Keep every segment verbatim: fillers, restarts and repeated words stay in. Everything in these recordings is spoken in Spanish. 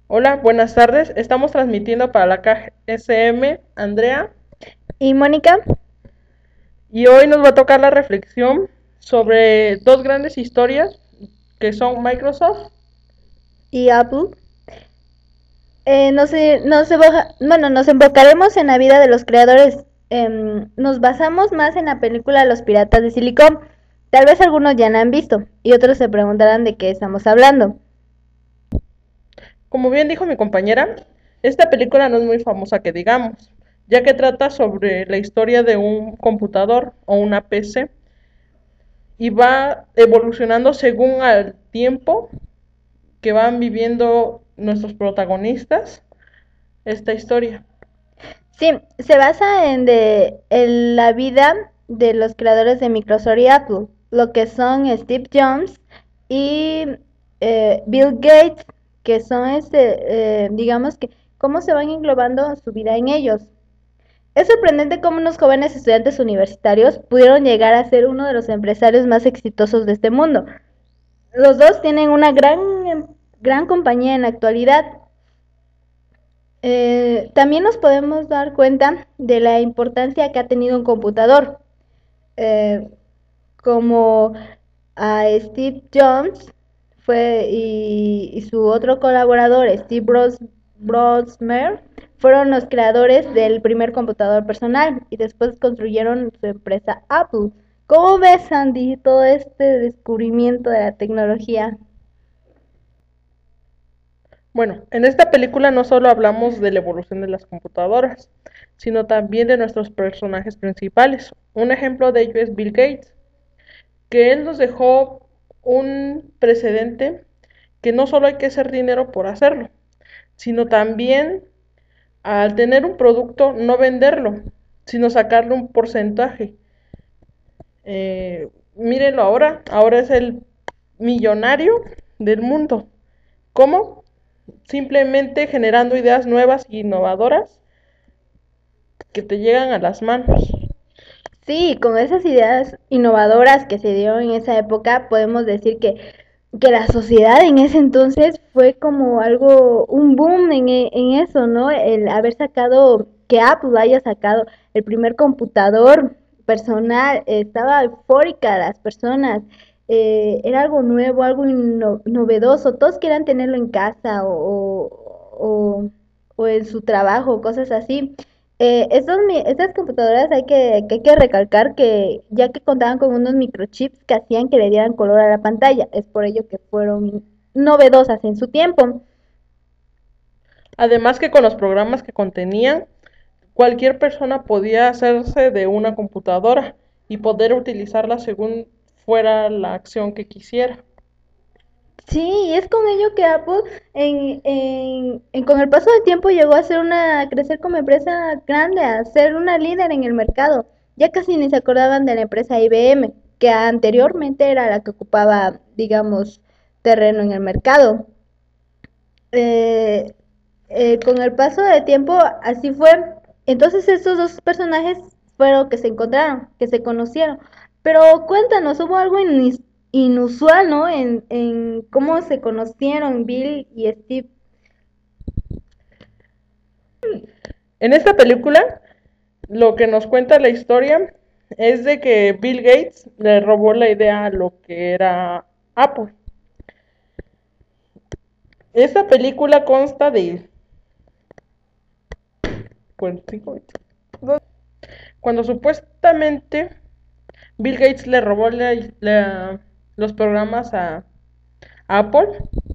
Hola, buenas tardes. Estamos transmitiendo para la K S M, Andrea, Y Mónica y hoy nos va a tocar la reflexión sobre dos grandes historias que son Microsoft. y Apple, eh, nos, eh, nos, evoja- bueno, nos enfocaremos en la vida de los creadores. Em, nos basamos más en la película Los Piratas de Silicon. Tal vez algunos ya la han visto y otros se preguntarán de qué estamos hablando. Como bien dijo mi compañera, esta película no es muy famosa que digamos, ya que trata sobre la historia de un computador o una P C y va evolucionando según el tiempo que van viviendo nuestros protagonistas esta historia. Sí, se basa en, de, en la vida de los creadores de Microsoft y Apple, lo que son Steve Jobs y eh, Bill Gates, que son, este, eh, digamos que, cómo se van englobando su vida en ellos. Es sorprendente cómo unos jóvenes estudiantes universitarios pudieron llegar a ser uno de los empresarios más exitosos de este mundo. Los dos tienen una gran, gran compañía en la actualidad. Eh, también nos podemos dar cuenta de la importancia que ha tenido un computador, eh, como a Steve Jobs fue y, y su otro colaborador, Steve Bros, Brosmer, fueron los creadores del primer computador personal y después construyeron su empresa Apple. ¿Cómo ves, Andy, todo este descubrimiento de la tecnología? Bueno, en esta película no solo hablamos de la evolución de las computadoras, sino también de nuestros personajes principales. Un ejemplo de ello es Bill Gates, que él nos dejó un precedente que no solo hay que hacer dinero por hacerlo, sino también al tener un producto no venderlo, sino sacarle un porcentaje. Eh, mírenlo ahora, ahora es el millonario del mundo. ¿Cómo? Simplemente generando ideas nuevas e innovadoras que te llegan a las manos. Sí, con esas ideas innovadoras que se dieron en esa época, podemos decir que, que la sociedad en ese entonces fue como algo, un boom en, e- en eso, ¿no? El haber sacado, que Apple haya sacado el primer computador personal, eh, estaba eufórica las personas, eh, era algo nuevo, algo inno- novedoso, todos querían tenerlo en casa o, o, o en su trabajo, cosas así. Eh, estos, mi- estas computadoras hay que, que hay que recalcar que ya que contaban con unos microchips que hacían que le dieran color a la pantalla, es por ello que fueron novedosas en su tiempo. Además que con los programas que contenían, cualquier persona podía hacerse de una computadora y poder utilizarla según fuera la acción que quisiera. Sí, y es con ello que Apple en, en, en- con el paso del tiempo llegó a ser una, a crecer como empresa grande, a ser una líder en el mercado. Ya casi ni se acordaban de la empresa I B M, que anteriormente era la que ocupaba, digamos, terreno en el mercado. Eh, eh, con el paso del tiempo así fue. Entonces estos dos personajes fueron que se encontraron, que se conocieron. Pero cuéntanos, hubo algo inis- inusual, ¿no? En, en cómo se conocieron Bill y Steve. En esta película, lo que nos cuenta la historia es de que Bill Gates le robó la idea a lo que era Apple. Esta película consta de bueno, cinco, cuando supuestamente Bill Gates le robó la- la- los programas a Apple.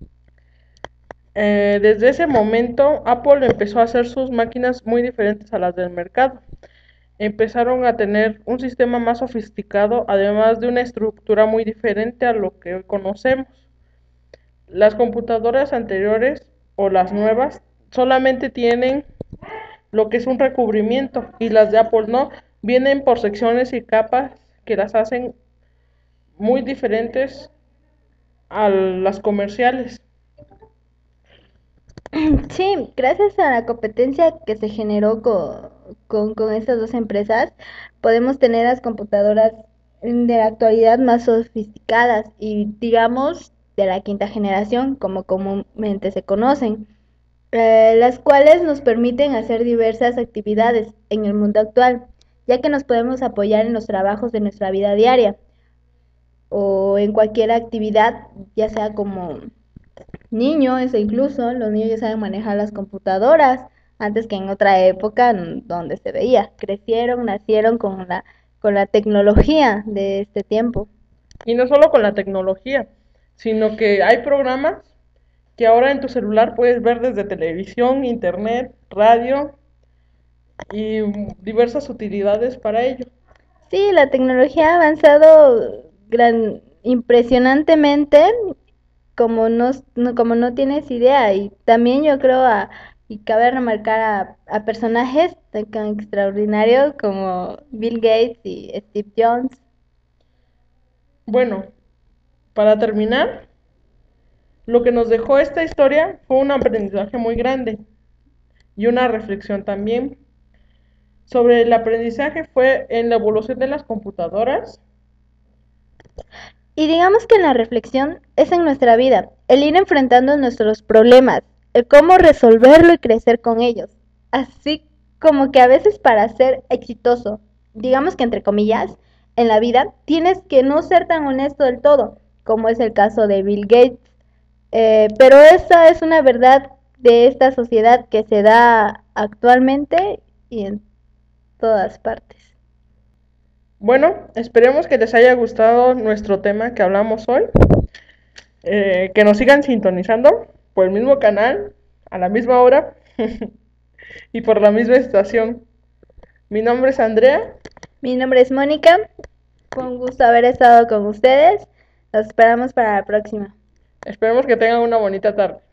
Eh, desde ese momento, Apple empezó a hacer sus máquinas muy diferentes a las del mercado. Empezaron a tener un sistema más sofisticado, además de una estructura muy diferente a lo que hoy conocemos. Las computadoras anteriores o las nuevas solamente tienen lo que es un recubrimiento y las de Apple no, vienen por secciones y capas que las hacen muy diferentes a las comerciales. Sí, gracias a la competencia que se generó con, con, con estas dos empresas, podemos tener las computadoras de la actualidad más sofisticadas y digamos de la quinta generación, como comúnmente se conocen. eh, las cuales nos permiten hacer diversas actividades en el mundo actual, ya que nos podemos apoyar en los trabajos de nuestra vida diaria o en cualquier actividad, ya sea como niños, e incluso los niños ya saben manejar las computadoras antes que en otra época n- donde se veía. Crecieron, nacieron con la, con la tecnología de este tiempo. Y no solo con la tecnología, sino que hay programas que ahora en tu celular puedes ver desde televisión, internet, radio y diversas utilidades para ello. Sí, la tecnología ha avanzado gran, impresionantemente como no, no- como no tienes idea. Y también yo creo a, y cabe remarcar a, a personajes tan tan extraordinarios como Bill Gates y Steve Jobs. Bueno, para terminar, lo que nos dejó esta historia fue un aprendizaje muy grande y una reflexión también. Sobre el aprendizaje fue en la evolución de las computadoras. Y digamos que la reflexión es en nuestra vida, el ir enfrentando nuestros problemas, el cómo resolverlo y crecer con ellos. Así como que a veces para ser exitoso, digamos que entre comillas, en la vida, tienes que no ser tan honesto del todo, como es el caso de Bill Gates. Eh, pero esa es una verdad de esta sociedad que se da actualmente y en todas partes. Bueno, esperemos que les haya gustado nuestro tema que hablamos hoy. Eh, que nos sigan sintonizando por el mismo canal, a la misma hora y por la misma estación. Mi nombre es Andrea. Mi nombre es Mónica. Fue un gusto haber estado con ustedes. Los esperamos para la próxima. Esperemos que tengan una bonita tarde.